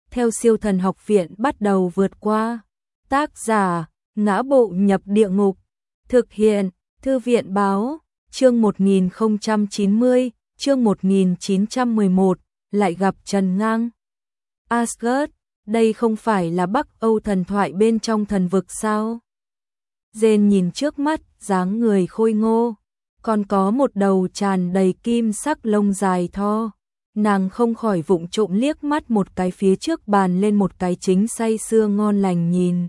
theo siêu thần học viện bắt đầu vượt qua. Tác giả, Ngã Bộ Nhập Địa Ngục. Thực hiện, Thư viện Báo. Chương 1090, chương 1911, lại gặp Trần Ngang. Asgard, đây không phải là Bắc Âu thần thoại bên trong thần vực sao? Jane nhìn trước mắt, dáng người khôi ngô, còn có một đầu tràn đầy kim sắc lông dài thô. Nàng không khỏi vụng trộm liếc mắt một cái phía trước bàn lên một cái chính say sưa ngon lành nhìn.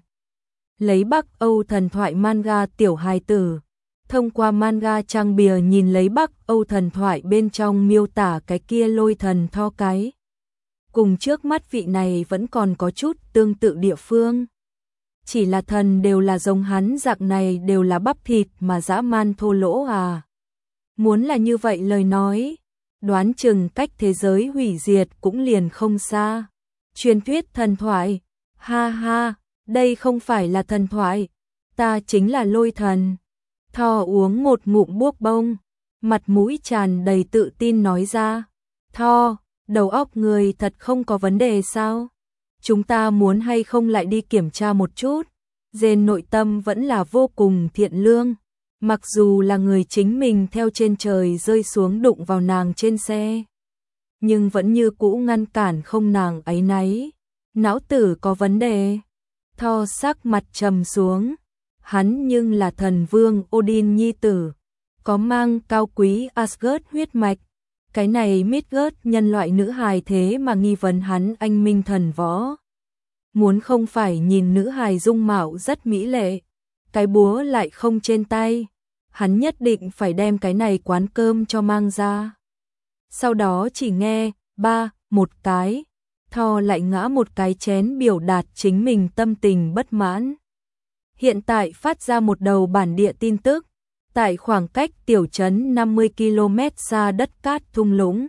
Lấy Bắc Âu thần thoại manga tiểu hài tử, thông qua manga trang bìa nhìn lấy Bắc Âu thần thoại bên trong miêu tả cái kia lôi thần tho cái. Cùng trước mắt vị này vẫn còn có chút tương tự địa phương. Chỉ là thần đều là giống hắn dạng này đều là bắp thịt mà dã man thô lỗ à. Muốn là như vậy lời nói, đoán chừng cách thế giới hủy diệt cũng liền không xa. Truyền thuyết thần thoại, ha ha, đây không phải là thần thoại, ta chính là lôi thần. Tho uống một ngụm buốc bông, mặt mũi tràn đầy tự tin nói ra. Tho, đầu óc người thật không có vấn đề sao? Chúng ta muốn hay không lại đi kiểm tra một chút? Jane nội tâm vẫn là vô cùng thiện lương. Mặc dù là người chính mình theo trên trời rơi xuống đụng vào nàng trên xe, nhưng vẫn như cũ ngăn cản không nàng áy náy. Não tử có vấn đề. Tho sắc mặt trầm xuống. Hắn nhưng là thần vương Odin nhi tử, có mang cao quý Asgard huyết mạch. Cái này Midgard nhân loại nữ hài thế mà nghi vấn hắn anh minh thần võ. Muốn không phải nhìn nữ hài dung mạo rất mỹ lệ, cái búa lại không trên tay, hắn nhất định phải đem cái này quán cơm cho mang ra. Sau đó chỉ nghe, một cái, Tho lại ngã một cái chén biểu đạt chính mình tâm tình bất mãn. Hiện tại phát ra một đầu bản địa tin tức, tại khoảng cách tiểu trấn 50 km xa đất cát thung lũng.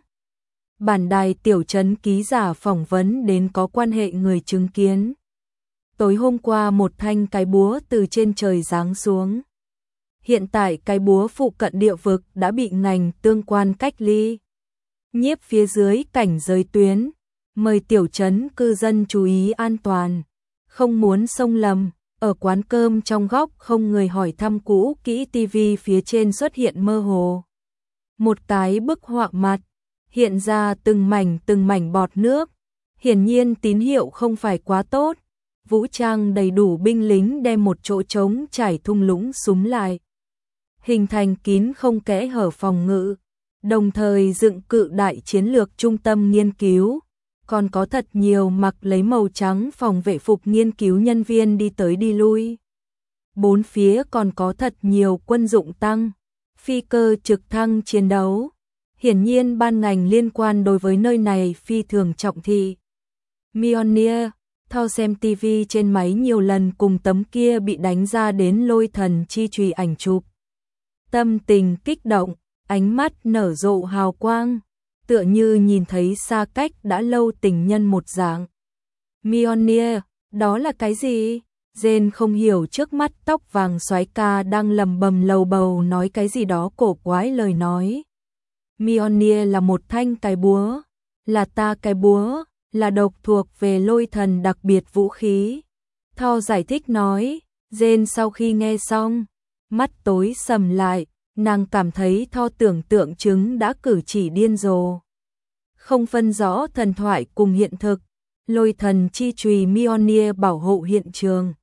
Bản đài tiểu trấn ký giả phỏng vấn đến có quan hệ người chứng kiến. Tối hôm qua một thanh cái búa từ trên trời giáng xuống. Hiện tại cái búa phụ cận địa vực đã bị ngành tương quan cách ly. Nhiếp phía dưới cảnh giới tuyến, mời tiểu trấn cư dân chú ý an toàn, không muốn xông lầm. Ở quán cơm trong góc không người hỏi thăm cũ kỹ tivi phía trên xuất hiện mơ hồ. Một cái bức họa mặt, hiện ra từng mảnh bọt nước. Hiển nhiên tín hiệu không phải quá tốt. Vũ trang đầy đủ binh lính đem một chỗ trống trải thung lũng súm lại, hình thành kín không kẽ hở phòng ngự, đồng thời dựng cự đại chiến lược trung tâm nghiên cứu. Còn có thật nhiều mặc lấy màu trắng phòng vệ phục nghiên cứu nhân viên đi tới đi lui. Bốn phía còn có thật nhiều quân dụng tăng, phi cơ trực thăng chiến đấu. Hiển nhiên ban ngành liên quan đối với nơi này phi thường trọng thị. Mjolnir, Tho xem TV trên máy nhiều lần cùng tấm kia bị đánh ra đến lôi thần chi chùy ảnh chụp. Tâm tình kích động, ánh mắt nở rộ hào quang, tựa như nhìn thấy xa cách đã lâu tình nhân một dạng. Mjolnir, đó là cái gì? Jane không hiểu trước mắt tóc vàng soái ca đang lầm bầm lầu bầu nói cái gì đó cổ quái lời nói. Mjolnir là một thanh cái búa, là ta cái búa, là độc thuộc về lôi thần đặc biệt vũ khí. Tho giải thích nói. Jane sau khi nghe xong, mắt tối sầm lại, nàng cảm thấy Tho tưởng tượng chứng đã cử chỉ điên rồ. Không phân rõ thần thoại cùng hiện thực, lôi thần chi chùy Mjolnir bảo hộ hiện trường.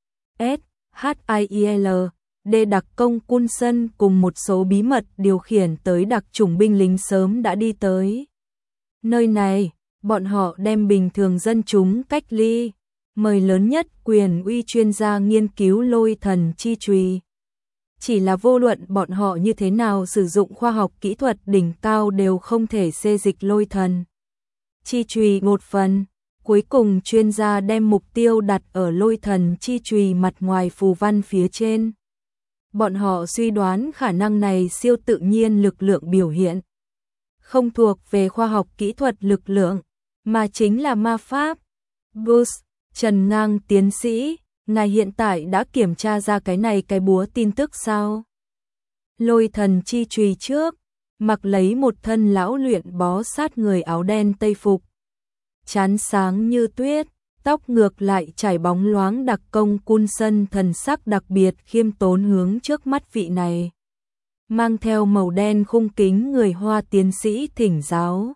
SHIEL, D đặc công Coulson cùng một số bí mật điều khiển tới đặc chủng binh lính sớm đã đi tới. Nơi này, bọn họ đem bình thường dân chúng cách ly, mời lớn nhất quyền uy chuyên gia nghiên cứu lôi thần chi chùy. Chỉ là vô luận bọn họ như thế nào sử dụng khoa học kỹ thuật đỉnh cao đều không thể xê dịch lôi thần chi chùy một phần. Cuối cùng chuyên gia đem mục tiêu đặt ở lôi thần chi chùy mặt ngoài phù văn phía trên. Bọn họ suy đoán khả năng này siêu tự nhiên lực lượng biểu hiện, không thuộc về khoa học kỹ thuật lực lượng, mà chính là ma pháp. Bruce, Trần Ngang tiến sĩ, ngài hiện tại đã kiểm tra ra cái này cái búa tin tức sao? Lôi thần chi chùy trước, mặc lấy một thân lão luyện bó sát người áo đen tây phục, trán sáng như tuyết, tóc ngược lại trải bóng loáng đặc công Cun Sân thần sắc đặc biệt khiêm tốn hướng trước mắt vị này. Mang theo màu đen khung kính người Hoa tiến sĩ thỉnh giáo.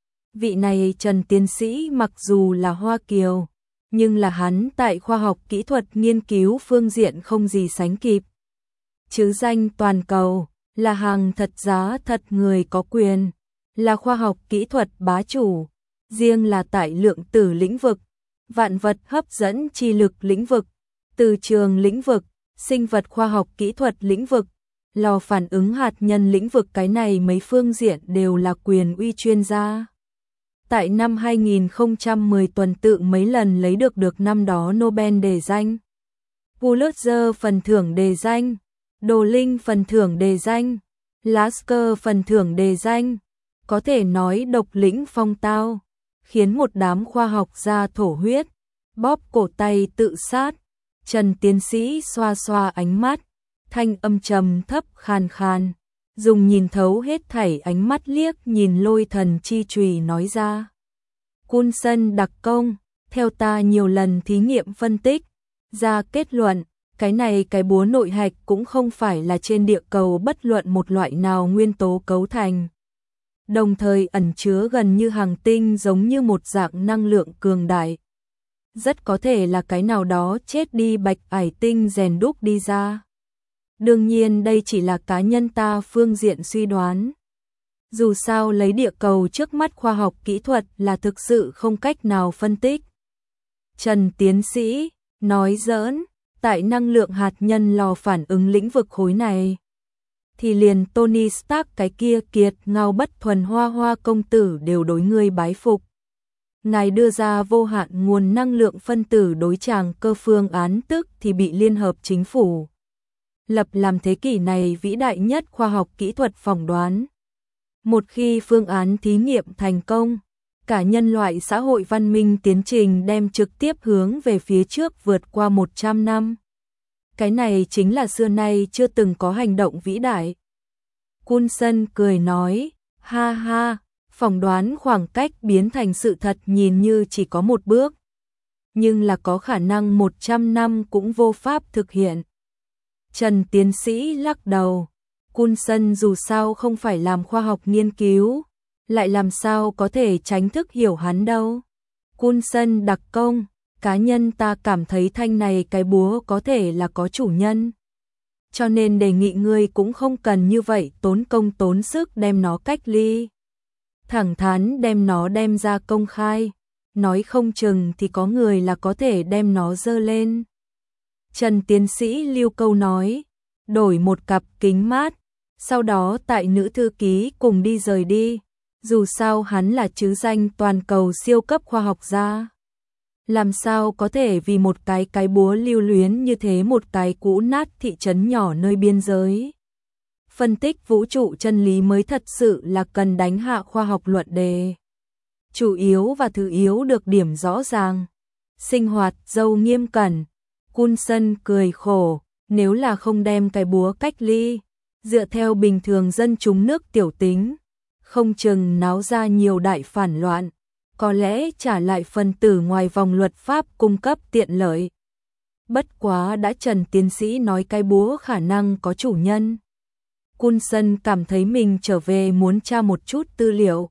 Vị này Trần tiến sĩ mặc dù là Hoa Kiều, nhưng là hắn tại khoa học kỹ thuật nghiên cứu phương diện không gì sánh kịp. Chứ danh toàn cầu, là hàng thật giá thật người có quyền, là khoa học kỹ thuật bá chủ, riêng là tại lượng tử lĩnh vực, vạn vật hấp dẫn chi lực lĩnh vực, từ trường lĩnh vực, sinh vật khoa học kỹ thuật lĩnh vực, lò phản ứng hạt nhân lĩnh vực, cái này mấy phương diện đều là quyền uy chuyên gia. Tại năm 2010 tuần tự mấy lần lấy được năm đó Nobel đề danh, Pulitzer phần thưởng đề danh, Đồ Linh phần thưởng đề danh, Lasker phần thưởng đề danh, có thể nói độc lĩnh phong tao, khiến một đám khoa học gia thổ huyết, bóp cổ tay tự sát. Trần tiến sĩ xoa xoa ánh mắt, thanh âm trầm thấp khàn khàn, dùng nhìn thấu hết thảy ánh mắt liếc nhìn Lôi Thần chi chùy nói ra. Cun Sân đặc công, theo ta nhiều lần thí nghiệm phân tích, ra kết luận, cái này cái búa nội hạch cũng không phải là trên địa cầu bất luận một loại nào nguyên tố cấu thành. Đồng thời ẩn chứa gần như hàng tinh giống như một dạng năng lượng cường đại. Rất có thể là cái nào đó chết đi bạch ải tinh rèn đúc đi ra. Đương nhiên đây chỉ là cá nhân ta phương diện suy đoán. Dù sao lấy địa cầu trước mắt khoa học kỹ thuật là thực sự không cách nào phân tích. Trần tiến sĩ, nói giỡn, tại năng lượng hạt nhân lò phản ứng lĩnh vực khối này, thì liền Tony Stark cái kia kiệt ngao bất thuần hoa công tử đều đối ngươi bái phục. Ngài đưa ra vô hạn nguồn năng lượng phân tử đối tràng cơ phương án tức thì bị Liên Hợp Chính phủ lập làm thế kỷ này vĩ đại nhất khoa học kỹ thuật phỏng đoán. Một khi phương án thí nghiệm thành công, cả nhân loại xã hội văn minh tiến trình đem trực tiếp hướng về phía trước vượt qua 100 năm. Cái này chính là xưa nay chưa từng có hành động vĩ đại. Cun Sân cười nói, ha ha, phỏng đoán khoảng cách biến thành sự thật nhìn như chỉ có một bước, nhưng là có khả năng 100 năm cũng vô pháp thực hiện. Trần tiến sĩ lắc đầu, Cun Sân dù sao không phải làm khoa học nghiên cứu, lại làm sao có thể tránh thức hiểu hắn đâu. Cun Sân đặc công, cá nhân ta cảm thấy thanh này cái búa có thể là có chủ nhân. Cho nên đề nghị ngươi cũng không cần như vậy tốn công tốn sức đem nó cách ly. Thẳng thắn đem nó đem ra công khai, nói không chừng thì có người là có thể đem nó dơ lên. Trần tiến sĩ lưu câu nói, đổi một cặp kính mát, sau đó tại nữ thư ký cùng đi rời đi. Dù sao hắn là chứ danh toàn cầu siêu cấp khoa học gia. Làm sao có thể vì một cái búa lưu luyến như thế một cái cũ nát thị trấn nhỏ nơi biên giới. Phân tích vũ trụ chân lý mới thật sự là cần đánh hạ khoa học luận đề. Chủ yếu và thứ yếu được điểm rõ ràng. Sinh hoạt dâu nghiêm cẩn. Cun Sân cười khổ, nếu là không đem cái búa cách ly, dựa theo bình thường dân chúng nước tiểu tính, không chừng náo ra nhiều đại phản loạn, có lẽ trả lại phần tử ngoài vòng luật pháp cung cấp tiện lợi. Bất quá đã Trần tiến sĩ nói cái búa khả năng có chủ nhân. Cun Sân cảm thấy mình trở về muốn tra một chút tư liệu.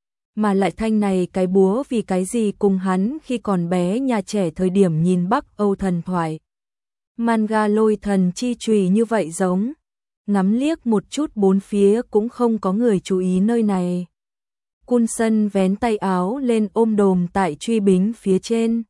Mà lại thanh này cái búa vì cái gì cùng hắn khi còn bé nhà trẻ thời điểm nhìn Bắc Âu thần thoại. Manga Lôi Thần chi chùy như vậy giống. Ngắm liếc một chút bốn phía cũng không có người chú ý nơi này. Cun Sân vén tay áo lên ôm đồm tại truy bính phía trên.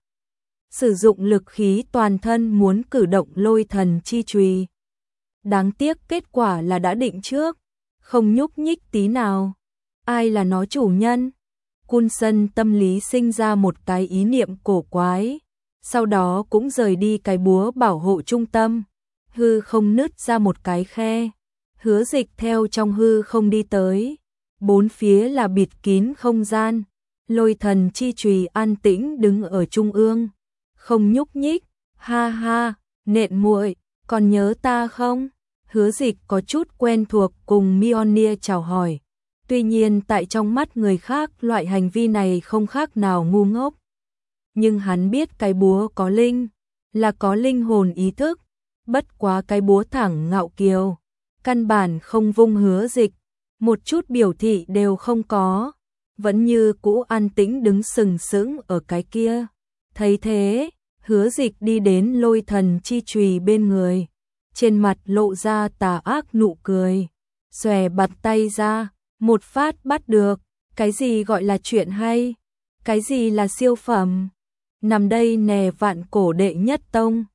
Sử dụng lực khí toàn thân muốn cử động Lôi Thần chi chùy. Đáng tiếc kết quả là đã định trước, không nhúc nhích tí nào. Ai là nó chủ nhân? Cun Sân tâm lý sinh ra một cái ý niệm cổ quái, sau đó cũng rời đi cái búa bảo hộ trung tâm. Hư không nứt ra một cái khe, Hứa Dịch theo trong hư không đi tới. Bốn phía là bịt kín không gian, Lôi Thần chi chùy an tĩnh đứng ở trung ương, không nhúc nhích. Ha ha, nện muội, còn nhớ ta không? Hứa Dịch có chút quen thuộc cùng Mjolnir chào hỏi. Tuy nhiên tại trong mắt người khác loại hành vi này không khác nào ngu ngốc. nhưng hắn biết cái búa có linh, là có linh hồn ý thức, bất quá cái búa thẳng ngạo kiều, căn bản không vung Hứa Dịch, một chút biểu thị đều không có, vẫn như cũ an tĩnh đứng sừng sững ở cái kia. Thấy thế, Hứa Dịch đi đến Lôi Thần chi chùy bên người, trên mặt lộ ra tà ác nụ cười, xòe bạt tay ra, một phát bắt được, cái gì gọi là chuyện hay, cái gì là siêu phẩm, nằm đây nè vạn cổ đệ nhất tông.